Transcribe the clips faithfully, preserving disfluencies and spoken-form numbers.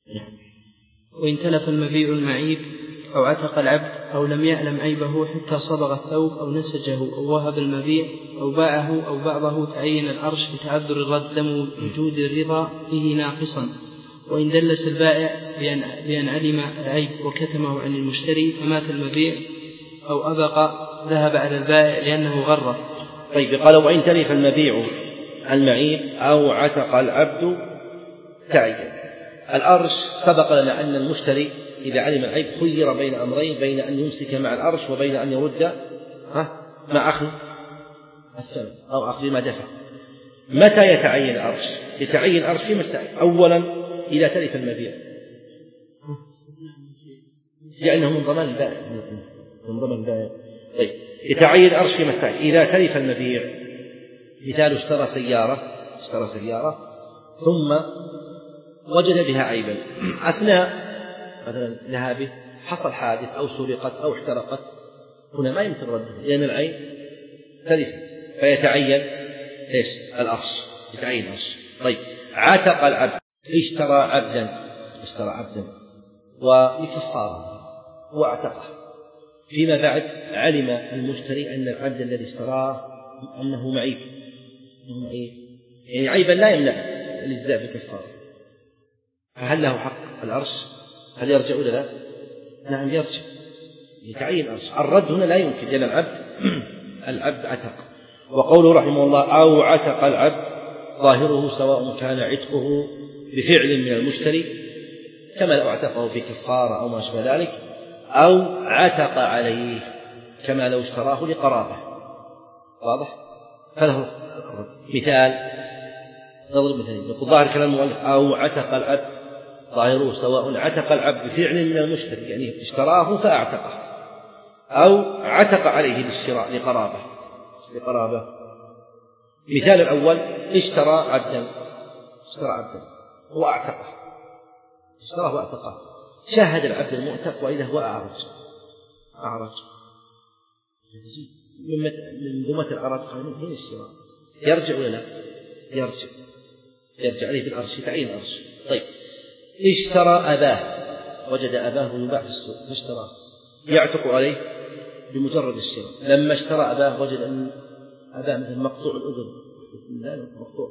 وإن تلف المبيع المعيب أو عتق العبد أو لم يعلم عيبه حتى صبغ الثوب أو نسجه أو وهب المبيع أو باعه أو بعضه تعين العرش بتعذر الرد لم وجود الرضا به ناقصا. وإن دلس البائع بأن علم العيب وكتمه عن المشتري فمات المبيع أو أبق ذهب على البائع لأنه غره. طيب قال وإن تلف المبيع المعيب أو عتق العبد تعين الأرش. سبق لنا أن المشتري إذا علم العيب خير بين أمرين، بين أن يمسك مع الأرش وبين أن يرد مع أخذ الثمن أو أخذ ما دفع. متى يتعين الأرش؟ يتعين الأرش في مسائل. أولا إذا تلف المبيع لأنه من ضمان البائع من ضمان البائع. طيب يتعين الأرش في مسائل. إذا تلف المبيع مثال اشترى سيارة اشترى سيارة ثم وجد بها عيبا أثناء مثلا ذهابه حصل حادث أو سرقت أو احترقت، هنا ما يمكن رده لأن العين تلف فيتعين ايش؟ الأرش. يتعين الأرش. طيب عتق العبد اشترى عبدا اشترى عبدا ولكفاره واعتقه، فيما بعد علم المشتري أن العبد الذي اشتراه أنه معيب يعني عيبا لا يمنع الإجزاء بالكفاره، فهل له حق العرش؟ هل يرجع ولا لا؟ نعم يرجع. يتعين العرش. الرد هنا لا يمكن لأن العبد العبد عتق. وقوله رحمه الله أو عتق العبد ظاهره سواء كان عتقه بفعل من المشتري كما لو اعتقه في كفارة أو ما شابه ذلك، أو عتق عليه كما لو اشتراه لقرابة. واضح؟ فله الرد. مثال نضرب مثال يقول ظاهر كلام المؤلف أو عتق العبد ظاهره سواء عتق العبد بفعل من المشتري يعني اشتراه فأعتقه، أو عتق عليه بالشراء لقرابة لقرابة. مثال الأول اشترى عبدا اشترى عبدا وأعتقه اشتراه وأعتقه، شاهد العبد المعتق وإذا هو أعرج أعرج من ذمة الأعراج قال من هنا الشراء يرجع ولا لا؟ يرجع يرجع عليه بالأرش يتعين الأرش. طيب اشترى أباه وجد أباه يباع في السوق فاشتراه يعتق عليه بمجرد الشراء. لما اشترى أباه وجد أن أباه مثل مقطوع الأذن لا مقطوع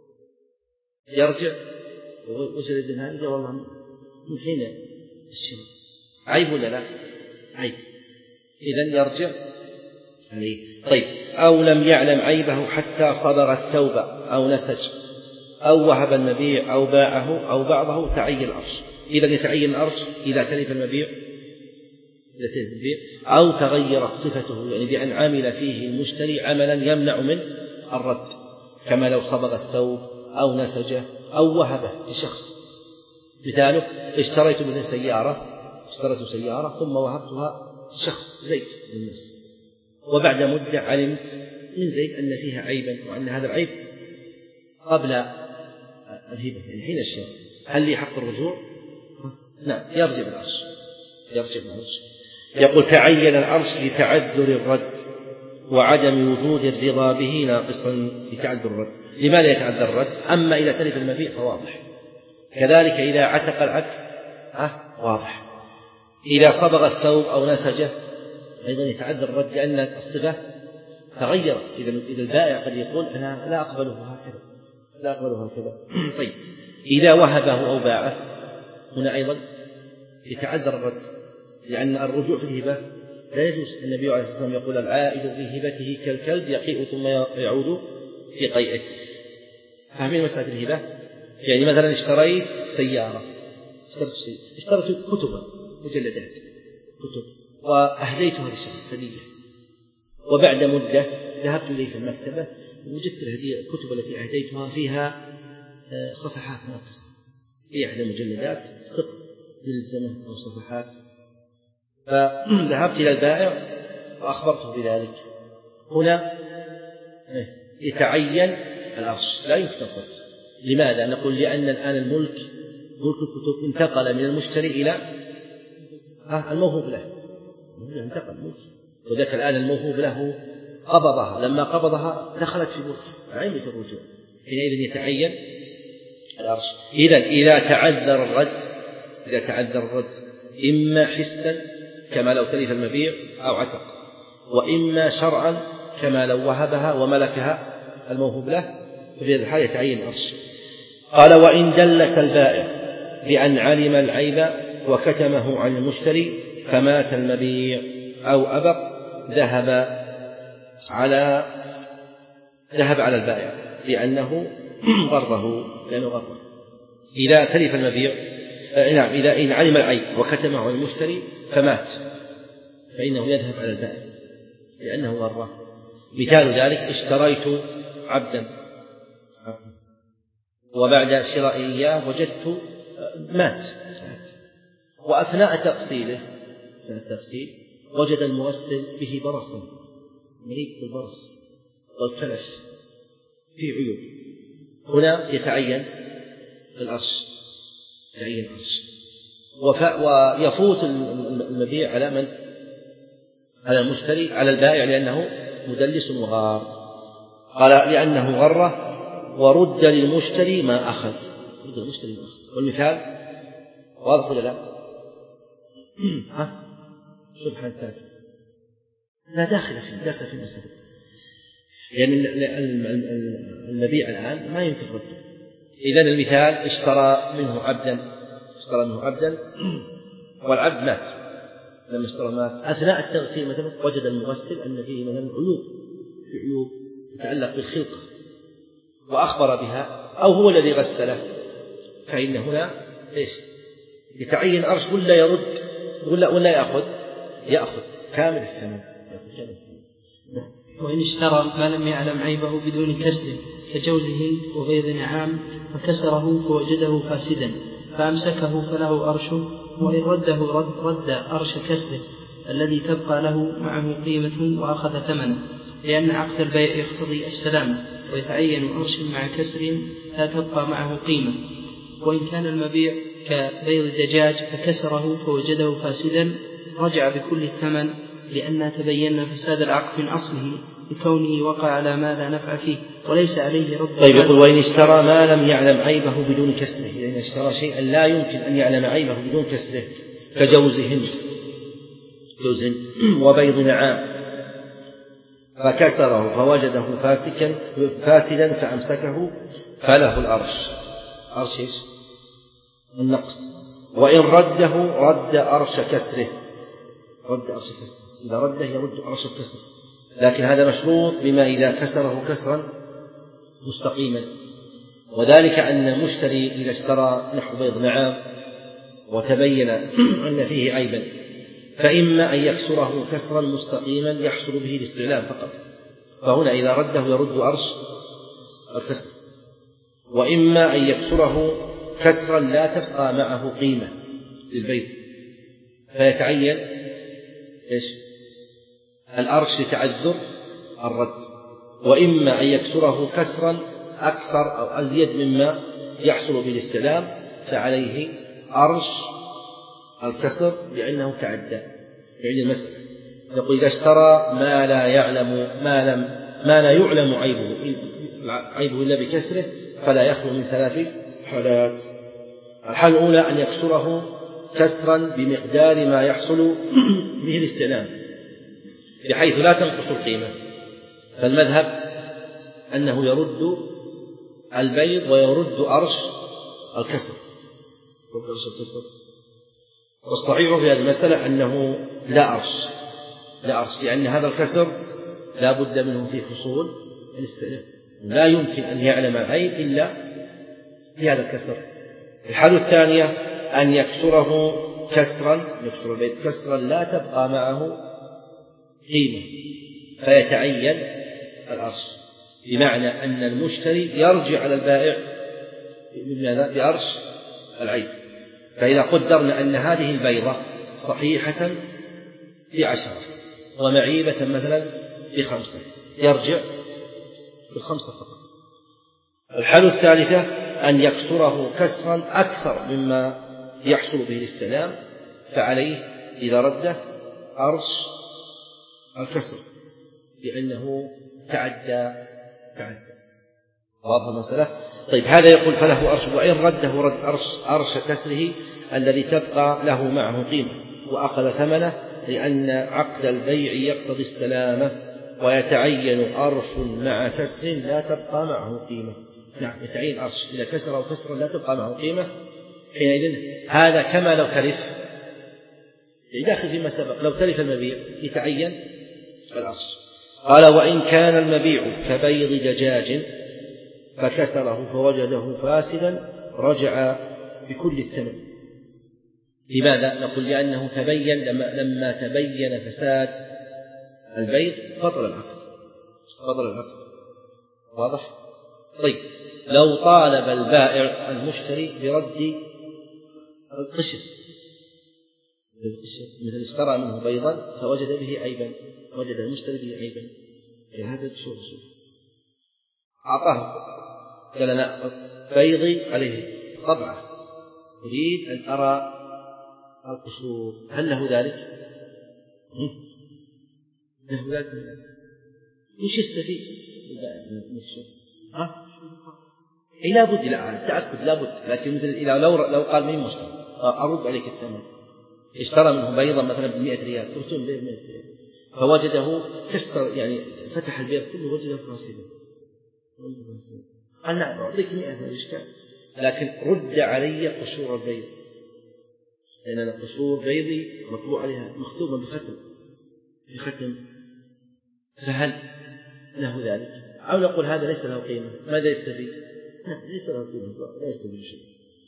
يرجع وجد ابن هذا والله من حين الشراء عيب ولا لا؟ عيب. إذن يرجع عليه. طيب أو لم يعلم عيبه حتى صبغ الثوب أو نسج أو وهب المبيع أو باعه أو بعضه تعين العرش. إذا يتعين العرش إذا تلف المبيع إذا تلف المبيع أو تغيرت صفته يعني بأن عمل فيه المشتري عملا يمنع من الرد كما لو صبغ الثوب أو نسجه أو وهبه لشخص. مثاله اشتريت منه سيارة اشتريت سيارة ثم وهبتها لشخص زيد للناس وبعد مدة علمت من زيد أن فيها عيبا وأن هذا العيب قبل الهبة يعني حين الشراء، هل لي حق الرجوع؟ نعم يرجع بالعرش يرجع بالعرش. يقول تعين العرش لتعذر الرد وعدم وجود الرضا به ناقصا لتعذر الرد. لماذا يتعذر الرد؟ أما إذا تلف المبيع فواضح، كذلك إذا عتق العبد أه واضح، إذا صبغ الثوب أو نسجه أيضا يتعذر الرد لأن الصفة تغيرت. إذا البائع قد يقول أنا لا أقبله هكذا لا أقبله هكذا. طيب إذا وهبه أو باعه هنا أيضا يتعذر الرد لأن الرجوع في الهبة لا يجوز. النبي عليه الصلاة والسلام يقول العائد في هبته كالكلب يقيء ثم يعود في قيئه. فاهمين مسألة الهبة؟ يعني مثلا اشتريت سيارة اشتريت سيارة اشتريت كتبا مجلدات كتب وأهديتها لشخص سدية وبعد مدة ذهبت إليه في المكتبة وجدت هذه الكتب التي أهديتها فيها صفحات ناقصة في أحد المجلدات سقط للزمن أو صفحات، فذهبت إلى البائع وأخبرته بذلك. هنا يتعين العرش لا يمكن الرد. لماذا؟ نقول لأن الآن الملك ملك الكتب انتقل من المشتري إلى الموهوب له انتقل الملك وذاك الآن الموهوب له قبضها، لما قبضها دخلت في ملك لا يمكن الرجوع، حينئذ يتعين العرش. إذا إذا تعذر الرد إذا تعذر الرد، إما حسا كما لو تلف المبيع أو عتق، وإما شرعا كما لو وهبها وملكها الموهوب له، ففي هذه الحالة يتعين الأرش. قال: وإن دلس البائع بأن علم العيب وكتمه عن المشتري فمات المبيع أو أبق، ذهب على ذهب على البائع لأنه غره لأنه غره. إذا تلف المبيع نعم إذا إن علم العيب وكتمه عن المشتري فمات، فإنه يذهب على البائع لأنه غره. مثال ذلك: اشتريت عبدا وبعد شرائي إياه وجدت مات، وأثناء تغسيله التغسيل وجد المغسل به برصا، مريض بالبرص والتلف في عيوب، هنا يتعين الأرش يتعين الأرش ويفوت المبيع على من؟ على المشتري، على البائع، لأنه مدلس وغار. قال: لأنه غره ورد للمشتري ما أخذ. رد للمشتري ما أخذ. والمثال واضح ولا لا؟ ها؟ سبحان الثالث لا داخل فيه داخل في المسألة، لأن المبيع الآن ما يمكن رده. إذن المثال: اشترى منه عبدا اشترى منه عبدا والعبد مات. لما اشترى مات أثناء التغسيل مثلا وجد المغسل أن فيه مثلا عيوب في عيوب تتعلق بالخلقة وأخبر بها، أو هو الذي غسله، فإن هنا إيش؟ يتعين أرش ولا يرد ولا ولا يأخذ يأخذ كامل الثمن. وإن اشترى ما لم يعلم عيبه بدون كسر كجوز هند وبيض نعام فكسره فوجده فاسدا فأمسكه فله أرشه، وإن رده رد, رد أرش كسره الذي تبقى له معه قيمة وأخذ ثمنه، لأن عقد البيع يقتضي السلام، ويتعين أرش مع كسر لا تبقى معه قيمة. وإن كان المبيع كبيض دجاج فكسره فوجده فاسدا رجع بكل الثمن، لأن تبين فساد العقد من أصله لكونه وقع على ما لا نفع فيه وليس عليه رد. طيب يقول: وإن اشترى ما لم يعلم عيبه بدون كسره، إذا اشترى شيئا لا يمكن أن يعلم عيبه بدون كسره كجوز هند جوز هند وبيض نعام فكسره فوجده فاسكا فاسدا فأمسكه فله الأرش. أرش إيش؟ النقص. وإن رده رد أرش كسره رد أرش كسره إذا رده يرد أرش الكسر، لكن هذا مشروط بما إذا كسره كسرا مستقيما، وذلك أن المشتري إذا اشترى نحو بيض نعام وتبين أن فيه عيبا فإما أن يكسره كسرا مستقيما يحصل به الاستعلام فقط، فهنا إذا رده يرد أرش الكسر، وإما أن يكسره كسرا لا تبقى معه قيمة للبيض فيتعين إيش؟ الأرش لتعذر الرد، وإما أن يكسره كسرا أكثر أو أزيد مما يحصل بالاستلام فعليه أرش الكسر لأنه تعدى يعني المسألة. يقول: إذا اشترى ما لا يعلم ما لم ما لا يعلم عيبه عيبه إلا بكسره فلا يخلو من ثلاث حالات. الحالة الأولى أن يكسره كسرا بمقدار ما يحصل به الاستعلام بحيث لا تنقص القيمة، فالمذهب أنه يرد البيض ويرد أرش الكسر. والصحيح في هذه المسألة أنه لا أرش لا أرش لأن هذا الكسر لا بد منه في حصول الاستعلام، لا يمكن أن يعلم العيب إلا في هذا الكسر. الحالة الثانية أن يكسره كسرا يكسر البيض كسرا لا تبقى معه قيمة فيتعين الأرش، بمعنى أن المشتري يرجع على البائع بأرش العيب. فإذا قدرنا أن هذه البيضة صحيحة بعشرة ومعيبة مثلا بخمسة يرجع بالخمسة فقط. الحالة الثالثة أن يكسره كسرا أكثر مما يحصل به الاستلام فعليه إذا رده أرش الكسر لأنه تعدى تعدى واضح المسألة. طيب هذا يقول فله أرش، وإن رده رد أرش, أرش كسره الذي تبقى له معه قيمة وأخذ ثمنه، لأن عقد البيع يقتضي السلامة، ويتعين أرش مع كسر لا تبقى معه قيمة. نعم، يتعين أرش إذا كسر أو كسر لا تبقى معه قيمة، حينئذ هذا كما لو تلف، داخل فيما سبق، لو تلف المبيع يتعين الأرش. قال: وإن كان المبيع كبيض دجاج فكسره فوجده فاسدا رجع بكل الثمن. لماذا؟ نقول لأنه تبين لما, لما تبين فساد البيض بطل العقد، بطل العقد. واضح؟ طيب، لو طالب البائع المشتري برد القشر، مثل اشترى منه بيضا فوجد به عيبا، وجد المشتري به عيبا، هذا شوف شوف أعطاه، قال: أنا بيضي عليه طبعة، أريد أن أرى القشور، هل له ذلك؟ له ذلك؟ وش يستفيد من الشيء؟ ها؟ إيه لابد، لا تأكد لابد، لكن مثل إذا لو لو قال مين مشتري أرد عليك الثمن، اشترى منه بيضا مثلا بمئة ريال، ترتون به بمئة ريال، فوجده كسر، يعني فتح البيض كله وجده فاسدا، قال: نعم أعطيك مئة ما إشكال، لكن رد علي قشور البيض، لأن أنا قشور بيضي مطبوع عليها مختومة بختم بختم فهل له ذلك؟ أو نقول هذا ليس له قيمة، ماذا يستفيد؟ ليس له قيمة، لا يستفيد شيء.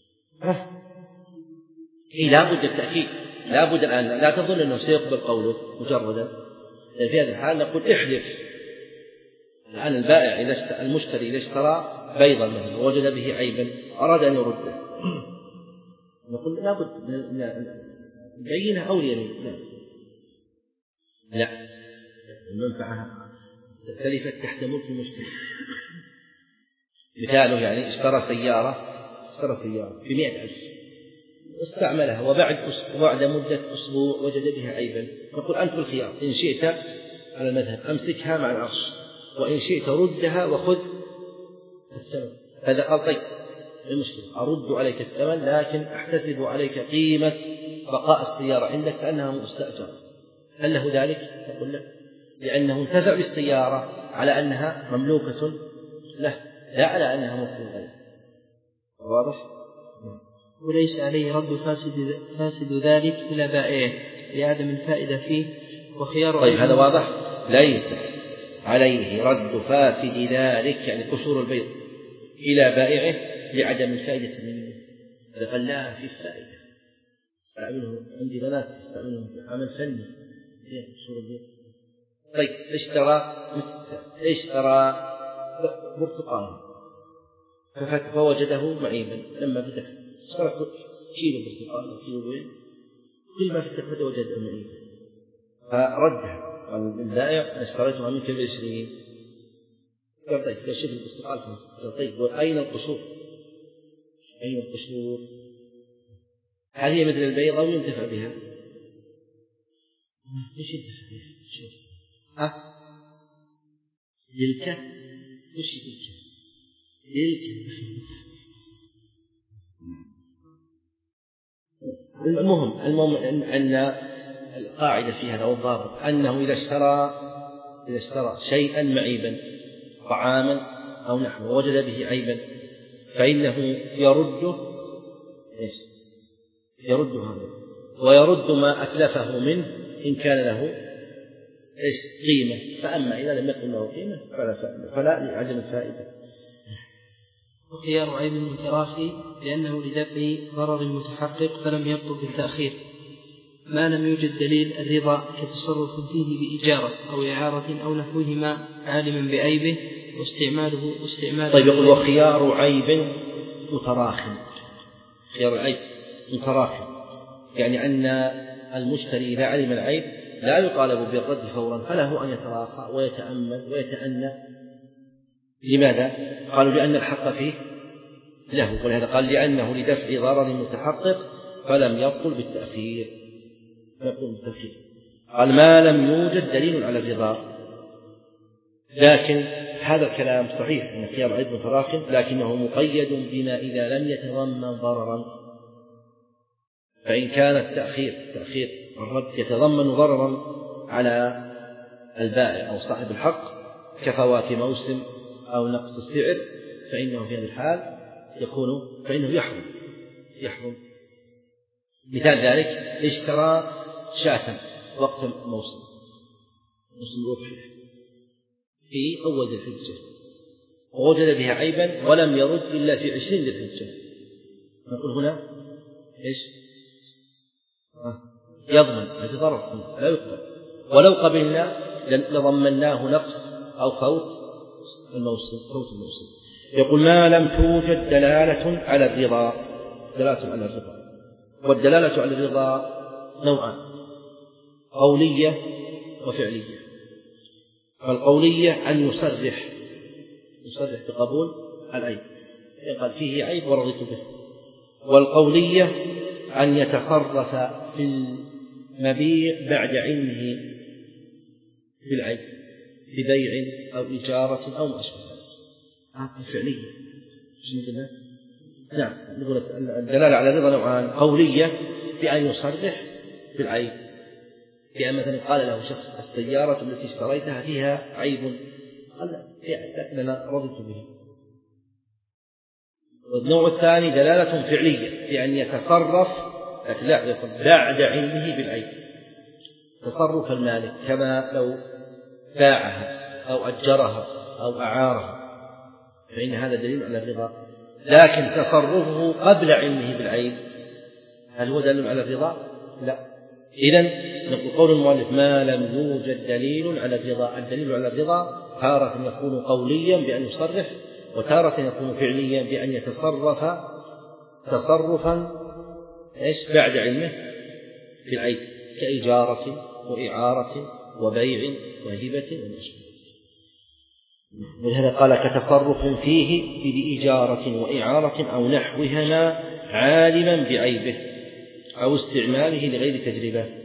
إيه لابد التأكيد، لابد الآن، لا تظن أنه سيقبل قوله مجردا، لأن في هذه الحال نقول احلف. الآن البائع إذا اشترى، المشتري إذا اشترى بيضا منه ووجد به عيبا أراد أن يرده، نقول لابد نبينه أو اليمين. لا لا، المنفعة تلفت تحت ملك المشتري. مثاله يعني اشترى سيارة اشترى سيارة بمئة ألف، استعملها، وبعد بعد مدة أسبوع وجد بها عيبا، نقول أنت بالخيار، إن شئت على المذهب أمسكها مع العرش، وإن شئت ردها وخذ الثمن. هذا قال: طيب المشكلة أرد عليك الثمن، لكن أحتسب عليك قيمة بقاء السيارة عندك كأنها مستأجرة، هل له ذلك؟ نقول لا، لأنه انتفع بالسيارة على أنها مملوكة له، لا على أنها ملك غيره. واضح؟ وليس عليه رد فاسد, فاسد ذلك إلى بائعه لعدم الفائدة فيه وخيار. طيب هذا واضح؟ ليس عليه رد فاسد ذلك، يعني قشور البيض، إلى بائعه لعدم الفائدة منه. إذا قال لا في فائدة، استعمله عندي بنات استعمله في عمل فني في قشور البيض. طيب اشترى اشترى برتقال فوجده معيبا، لما فتح اشترى كيلو برتقال أو كيلو وين، كل ما فتح فتح وجده معيبا فردها. قال البائع: اشتريتها منك بعشرين. قال: طيب شوف البرتقال خمسة. قال: طيب أين القشور؟ أين القشور؟ هل هي مثل البيض أو ينتفع بها؟ ليش ينتفع بها؟ شوف ها يلكة، ليش يلكة؟ يلكة. المهم المهم أن القاعدة في هذا والضابط أنه إذا اشترى إذا اشترى شيئا معيبا، طعاما أو نحوه، ووجد به عيبا، فإنه يرده إيش؟ يرد هذا، ويرد ما أتلفه منه إن كان له إيش؟ قيمة. فأما إذا لم يكن له قيمة فلا فائدة، فلا لعدم الفائدة. وخيار عيب متراخي لأنه لدفع ضرر متحقق فلم يبطل بالتأخير، ما لم يوجد دليل الرضا كتصرف فيه بإجارة أو إعارة أو نحوهما عالما بعيبه واستعماله واستعماله. طيب يقول: وخيار عيب متراخٍ. خيار العيب متراخٍ يعني أن المشتري إذا علم العيب لا يطالب بالرد فورا، فله أن يتراخى ويتأمل ويتأنى. لماذا؟ قالوا: لأن الحق فيه له، ولهذا قال: لأنه لدفع ضرر متحقق فلم يبطل بالتأخير. يبطل بالتأخير. قال: ما لم يوجد دليل على الرضا. لكن هذا الكلام صحيح أن خيار عيب متراخٍ، لكنه مقيد بما إذا لم يتضمن ضررا. فإن كان التأخير تأخير الرد يتضمن ضررا على البائع أو صاحب الحق كفوات موسم أو نقص السعر فإنه في هذه الحال يكون فإنه يحرم يحرم مثال ذلك اشترى شاة وقت موسم موسم الأضحية في أول ذي الحجة ووجد بها عيبا ولم يرد إلا في عشرين ذي الحجة، نقول هنا إيش؟ يضمن هذا ضرر لا يقبل، ولو قبلنا لضمناه نقص أو فوت الموسم فوت الموسم. يقول ما لم توجد دلالة على الرضا، دلالة على الرضا، والدلالة على الرضا نوعان قولية وفعلية. فالقولية أن يصرح يصرح بقبول العيب قال فيه عيب ورضيت به، والقولية أن يتصرف في المبيع بعد علمه بالعيب ببيع أو إجارة أو ما أشبه ذلك. الفعلية نعم نقول الدلالة على الرضا نوعان قولية بأن يصرح بالعيب، بأن مثلا قال له شخص السيارة التي اشتريتها فيها عيب قال لكن أنا رضيت به. والنوع الثاني دلالة فعلية بأن يتصرف بعد علمه بالعيب تصرف المالك كما لو باعها أو أجرها أو أعارها فإن هذا دليل على الرضا، لكن تصرفه قبل علمه بالعيب هل هو دليل على الرضا؟ لا. إذن نقول قول المؤلف ما لم يوجد دليل على الرضا، الدليل على الرضا تارة يكون قوليا بأن يصرف، وتارة يكون فعليا بأن يتصرف تصرفا إيش بعد علمه بالعيب كإجارة وإعارة وبيع وهبة ونشر. ولهذا قال كتصرف فيه بإجارة وإعارة أو نحوهما عالما بعيبه أو استعماله لغير تجربة.